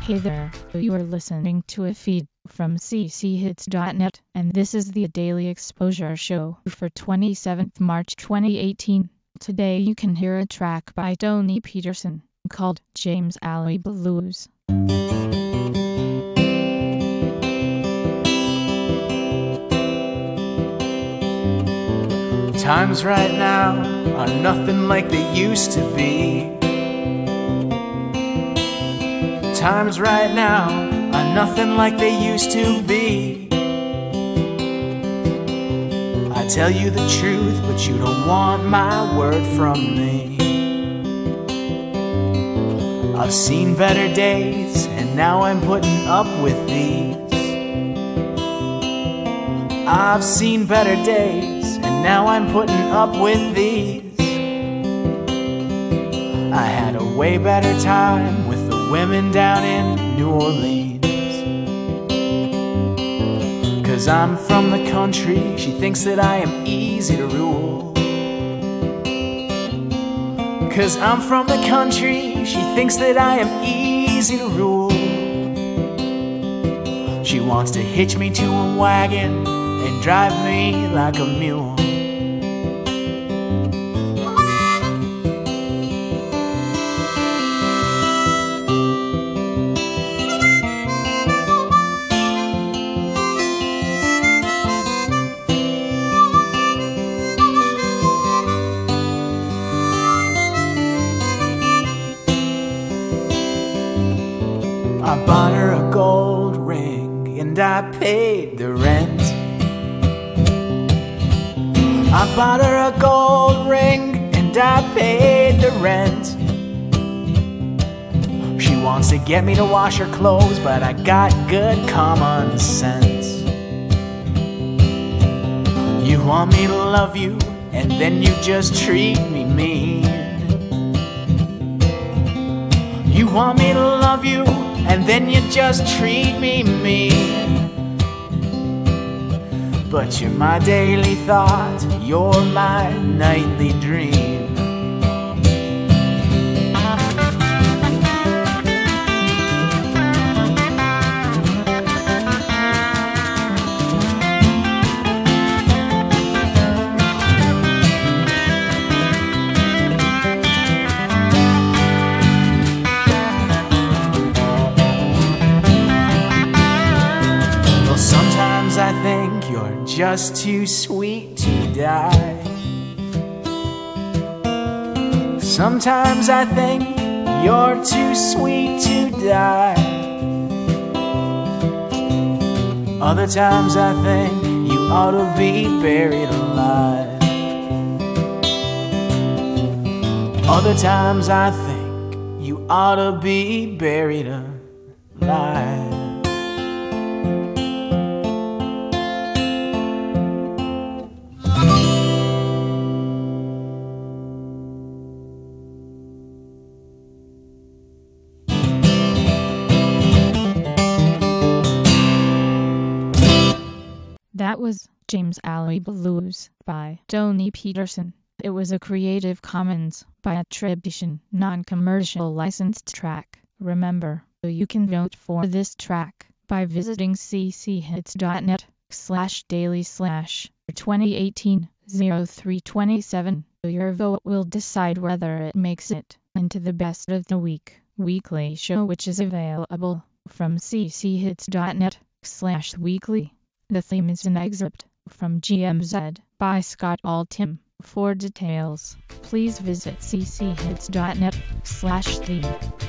Hey there, you are listening to a feed from cchits.net, and this is the Daily Exposure Show for 27th March 2018. Today you can hear a track by Tony Peterson, called James Alley Blues. Times right now are nothing like they used to be. Times right now are nothing like they used to be. I tell you the truth, but you don't want my word from me. I've seen better days, and now I'm putting up with these. I've seen better days, and now I'm putting up with these. I had a way better time with the women down in New Orleans. 'Cause I'm from the country, she thinks that I am easy to rule. 'Cause I'm from the country, she thinks that I am easy to rule. She wants to hitch me to a wagon and drive me like a mule. I bought her a gold ring and I paid the rent. I bought her a gold ring and I paid the rent. She wants to get me to wash her clothes, but I got good common sense. You want me to love you, and then you just treat me mean. You want me to love you, and then you just treat me mean. But you're my daily thought, you're my nightly dream. I think you're just too sweet to die. Sometimes I think you're too sweet to die. Other times I think you ought to be buried alive. Other times I think you ought to be buried alive. That was James Alley Blues by Tony Peterson. It was a Creative Commons by attribution, non-commercial licensed track. Remember, you can vote for this track by visiting cchits.net/daily/2018-0327. Your vote will decide whether it makes it into the Best of the Week weekly show, which is available from cchits.net/weekly. The theme is an excerpt from GMZ by Scott Altham. For details, please visit cchits.net/theme.